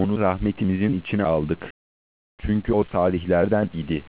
onu rahmetimizin içine aldık. Çünkü o salihlerden idi.